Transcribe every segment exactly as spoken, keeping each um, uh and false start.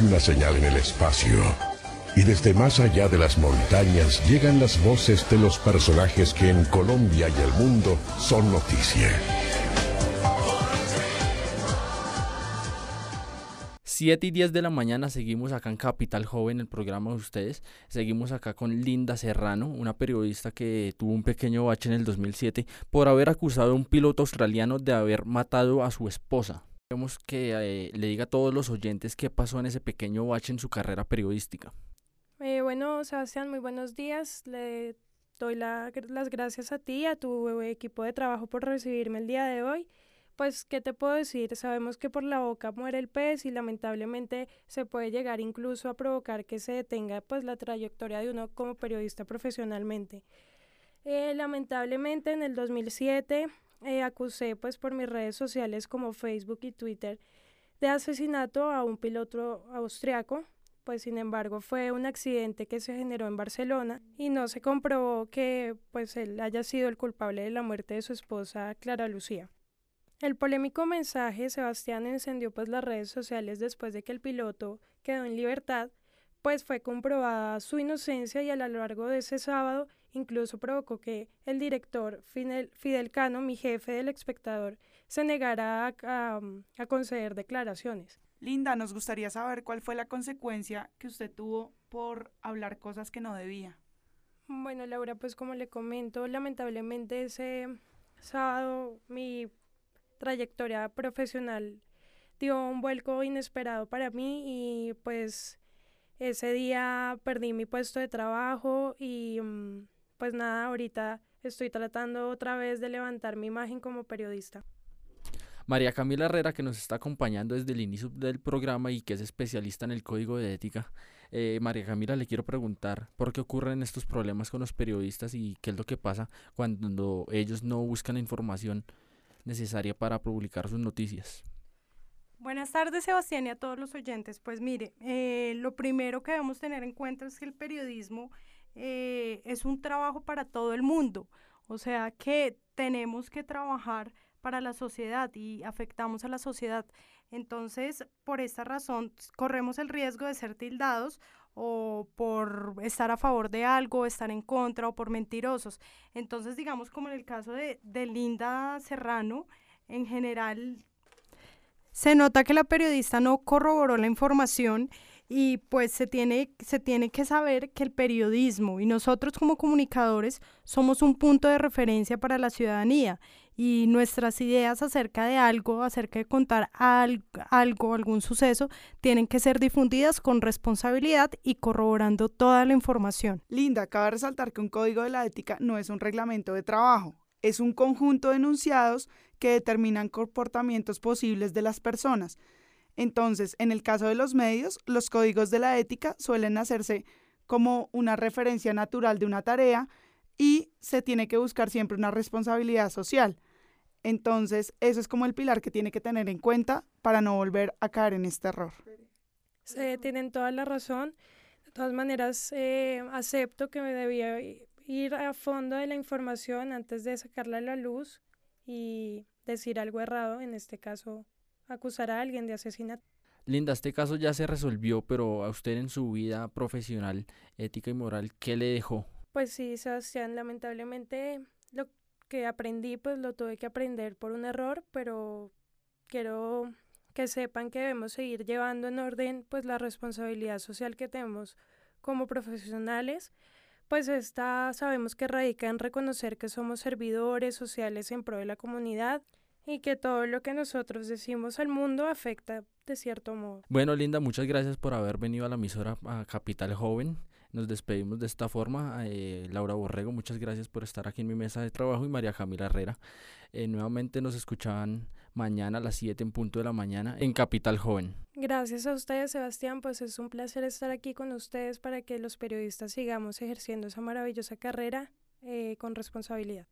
una señal en el espacio. Y desde más allá de las montañas llegan las voces de los personajes que en Colombia y el mundo son noticia. siete y diez de la mañana, seguimos acá en Capital Joven, el programa de ustedes. Seguimos acá con Linda Serrano, una periodista que tuvo un pequeño bache en el dos mil siete por haber acusado a un piloto australiano de haber matado a su esposa. Queremos que eh, le diga a todos los oyentes qué pasó en ese pequeño bache en su carrera periodística. Eh, bueno, Sebastián, muy buenos días. Le doy la, las gracias a ti y a tu equipo de trabajo por recibirme el día de hoy. Pues, ¿qué te puedo decir? Sabemos que por la boca muere el pez y lamentablemente se puede llegar incluso a provocar que se detenga pues la trayectoria de uno como periodista profesionalmente. Eh, lamentablemente en el dos mil siete eh, acusé pues por mis redes sociales como Facebook y Twitter de asesinato a un piloto austriaco. Pues sin embargo fue un accidente que se generó en Barcelona y no se comprobó que pues él haya sido el culpable de la muerte de su esposa Clara Lucía. El polémico mensaje, Sebastián, encendió pues las redes sociales después de que el piloto quedó en libertad, pues fue comprobada su inocencia y a lo largo de ese sábado incluso provocó que el director Fidel, Fidel Cano, mi jefe del Espectador, se negara a, a, a conceder declaraciones. Linda, nos gustaría saber cuál fue la consecuencia que usted tuvo por hablar cosas que no debía. Bueno, Laura, pues como le comento, lamentablemente ese sábado mi trayectoria profesional dio un vuelco inesperado para mí y pues ese día perdí mi puesto de trabajo y pues nada, ahorita estoy tratando otra vez de levantar mi imagen como periodista. María Camila Herrera, que nos está acompañando desde el inicio del programa y que es especialista en el código de ética. Eh, María Camila, le quiero preguntar por qué ocurren estos problemas con los periodistas y qué es lo que pasa cuando ellos no buscan la información necesaria para publicar sus noticias. Buenas tardes, Sebastián, y a todos los oyentes. Pues mire, eh, lo primero que debemos tener en cuenta es que el periodismo eh, es un trabajo para todo el mundo, o sea que tenemos que trabajar para la sociedad y afectamos a la sociedad. Entonces, por esta razón, corremos el riesgo de ser tildados o por estar a favor de algo, estar en contra o por mentirosos. Entonces, digamos como en el caso de, de Linda Serrano, en general se nota que la periodista no corroboró la información y pues se tiene, se tiene que saber que el periodismo y nosotros como comunicadores somos un punto de referencia para la ciudadanía y nuestras ideas acerca de algo, acerca de contar algo, algo, algún suceso, tienen que ser difundidas con responsabilidad y corroborando toda la información. Linda, cabe resaltar que un código de la ética no es un reglamento de trabajo, es un conjunto de enunciados que determinan comportamientos posibles de las personas. Entonces, en el caso de los medios, los códigos de la ética suelen hacerse como una referencia natural de una tarea y se tiene que buscar siempre una responsabilidad social. Entonces, eso es como el pilar que tiene que tener en cuenta para no volver a caer en este error. Sí, tienen toda la razón. De todas maneras, eh, acepto que me debía ir a fondo de la información antes de sacarla a la luz y decir algo errado, en este caso, acusar a alguien de asesinato. Linda, este caso ya se resolvió, pero a usted en su vida profesional, ética y moral, ¿qué le dejó? Pues sí, Sebastián, lamentablemente lo que aprendí, pues lo tuve que aprender por un error, pero quiero que sepan que debemos seguir llevando en orden pues la responsabilidad social que tenemos como profesionales. Pues esta sabemos que radica en reconocer que somos servidores sociales en pro de la comunidad y que todo lo que nosotros decimos al mundo afecta de cierto modo. Bueno, Linda, muchas gracias por haber venido a la emisora a Capital Joven. Nos despedimos de esta forma. Eh, Laura Borrego, muchas gracias por estar aquí en mi mesa de trabajo y María Camila Herrera. Eh, nuevamente nos escuchaban mañana a las siete en punto de la mañana en Capital Joven. Gracias a ustedes, Sebastián, pues es un placer estar aquí con ustedes para que los periodistas sigamos ejerciendo esa maravillosa carrera eh, con responsabilidad.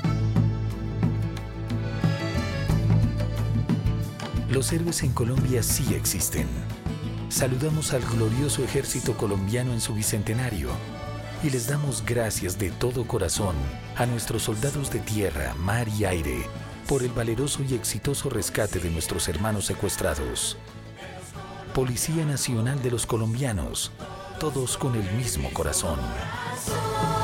Los héroes en Colombia sí existen. Saludamos al glorioso ejército colombiano en su bicentenario y les damos gracias de todo corazón a nuestros soldados de tierra, mar y aire por el valeroso y exitoso rescate de nuestros hermanos secuestrados. Policía Nacional de los Colombianos, todos con el mismo corazón.